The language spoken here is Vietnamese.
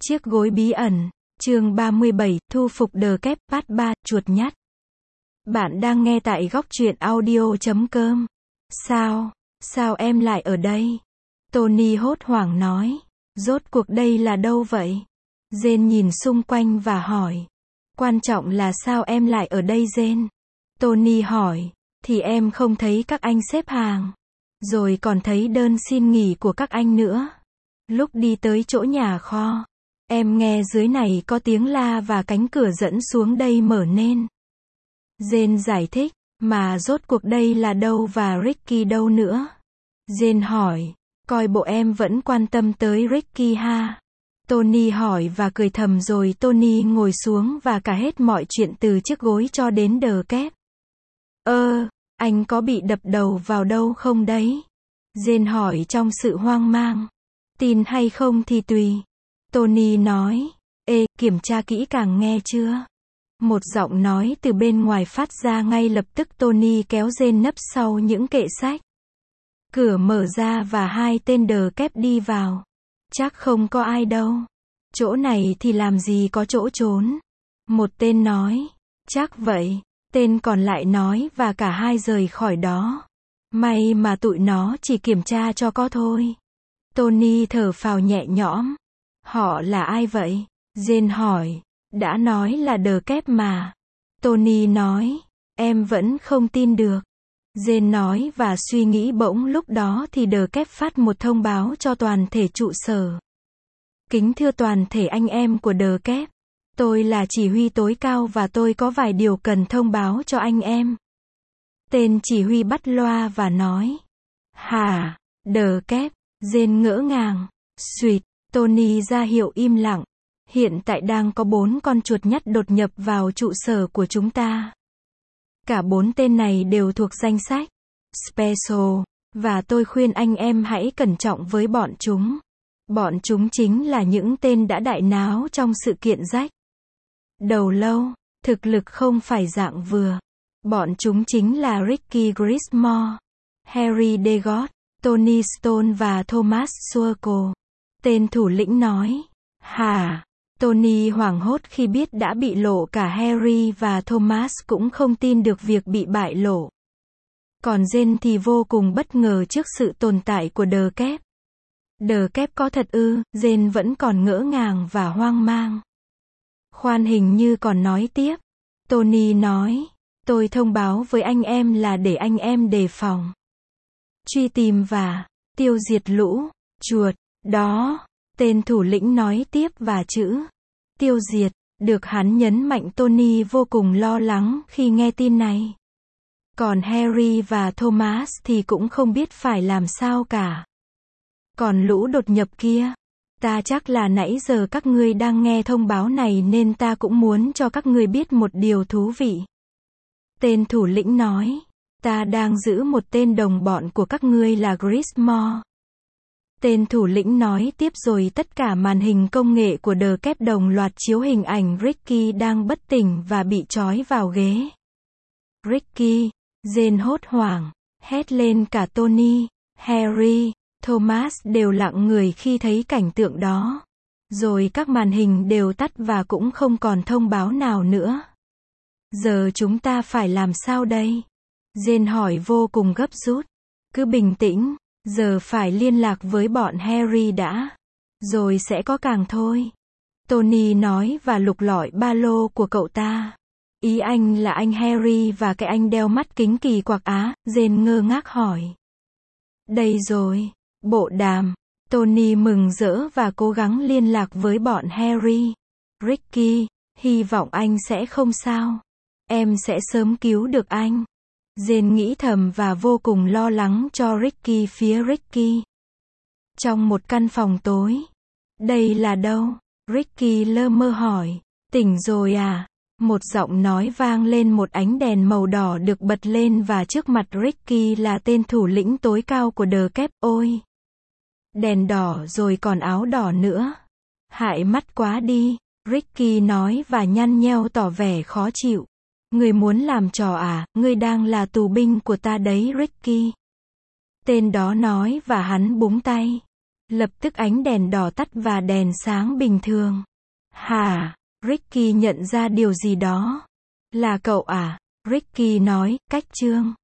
Chiếc gối bí ẩn, chương 37, thu phục The Kép, Part 3, chuột nhắt. Bạn đang nghe tại góc truyện audio.com. Sao em lại ở đây? Tony hốt hoảng nói. Rốt cuộc đây là đâu vậy? Jane nhìn xung quanh và hỏi. Quan trọng là sao em lại ở đây Jane? Tony hỏi. Thì em không thấy các anh xếp hàng. Rồi còn thấy đơn xin nghỉ của các anh nữa. Lúc đi tới chỗ nhà kho, em nghe dưới này có tiếng la và cánh cửa dẫn xuống đây mở nên. Jane giải thích, mà rốt cuộc đây là đâu và Ricky đâu nữa? Jane hỏi, coi bộ em vẫn quan tâm tới Ricky ha? Tony hỏi và cười thầm rồi Tony ngồi xuống và kể hết mọi chuyện từ chiếc gối cho đến The Kép. Anh có bị đập đầu vào đâu không đấy? Jane hỏi trong sự hoang mang. Tin hay không thì tùy. Tony nói. Kiểm tra kỹ càng nghe chưa? Một giọng nói từ bên ngoài phát ra ngay lập tức. Tony kéo Jane nấp sau những kệ sách. Cửa mở ra và hai tên The Kép đi vào. Chắc không có ai đâu. Chỗ này thì làm gì có chỗ trốn. Một tên nói. Chắc vậy. Tên còn lại nói và cả hai rời khỏi đó. May mà tụi nó chỉ kiểm tra cho có thôi. Tony thở phào nhẹ nhõm. Họ là ai vậy? Jane hỏi. Đã nói là The Kép mà. Tony nói. Em vẫn không tin được. Jane nói và suy nghĩ bỗng lúc đó thì The Kép phát một thông báo cho toàn thể trụ sở. Kính thưa toàn thể anh em của The Kép. Tôi là chỉ huy tối cao và tôi có vài điều cần thông báo cho anh em. Tên chỉ huy bắt loa và nói. Hả? The Kép. Jane ngỡ ngàng. Suýt. Tony ra hiệu im lặng. Hiện tại đang có 4 con chuột nhắt đột nhập vào trụ sở của chúng ta. Cả 4 tên này đều thuộc danh sách Special, và tôi khuyên anh em hãy cẩn trọng với bọn chúng. Bọn chúng chính là những tên đã đại náo trong sự kiện rách đầu lâu, thực lực không phải dạng vừa. Bọn chúng chính là Ricky Grismore, Harry Degot, Tony Stone và Thomas Sowell. Tên thủ lĩnh nói. Hả? Tony hoảng hốt khi biết đã bị lộ. Cả Harry và Thomas cũng không tin được việc bị bại lộ. Còn Jane thì vô cùng bất ngờ trước sự tồn tại của The Kép. The Kép có thật ư? Jane vẫn còn ngỡ ngàng và hoang mang. Khoan, hình như còn nói tiếp. Tony nói. Tôi thông báo với anh em là để anh em đề phòng, truy tìm và tiêu diệt lũ chuột đó. Tên thủ lĩnh nói tiếp và chữ tiêu diệt được hắn nhấn mạnh. Tony vô cùng lo lắng khi nghe tin này. Còn Harry và Thomas thì cũng không biết phải làm sao cả. Còn lũ đột nhập kia, ta chắc là nãy giờ các ngươi đang nghe thông báo này nên ta cũng muốn cho các ngươi biết một điều thú vị. Tên thủ lĩnh nói. Ta đang giữ một tên đồng bọn của các ngươi là Grismore. Tên thủ lĩnh nói tiếp rồi tất cả màn hình công nghệ của The Kép đồng loạt chiếu hình ảnh Ricky đang bất tỉnh và bị trói vào ghế. Ricky! Jane hốt hoảng, hét lên. Cả Tony, Harry, Thomas đều lặng người khi thấy cảnh tượng đó. Rồi các màn hình đều tắt và cũng không còn thông báo nào nữa. Giờ chúng ta phải làm sao đây? Jane hỏi vô cùng gấp rút. Cứ bình tĩnh, giờ phải liên lạc với bọn Harry đã. Rồi sẽ có càng thôi. Tony nói và lục lọi ba lô của cậu ta. Ý anh là anh Harry và cái anh đeo mắt kính kỳ quặc á? Jane ngơ ngác hỏi. Đây rồi, bộ đàm. Tony mừng rỡ và cố gắng liên lạc với bọn Harry. Ricky, hy vọng anh sẽ không sao. Em sẽ sớm cứu được anh. Jane nghĩ thầm và vô cùng lo lắng cho Ricky. Phía Ricky, trong một căn phòng tối. Đây là đâu? Ricky lơ mơ hỏi. Tỉnh rồi à? Một giọng nói vang lên. Một ánh đèn màu đỏ được bật lên và trước mặt Ricky là tên thủ lĩnh tối cao của The Kép. Ôi! Đèn đỏ rồi còn áo đỏ nữa. Hại mắt quá đi, Ricky nói và nhăn nheo tỏ vẻ khó chịu. Ngươi muốn làm trò à? Ngươi đang là tù binh của ta đấy Ricky. Tên đó nói và hắn búng tay Lập tức ánh đèn đỏ tắt và đèn sáng bình thường. Hả? Ricky nhận ra điều gì đó. Là cậu à? Ricky nói, cách Trương.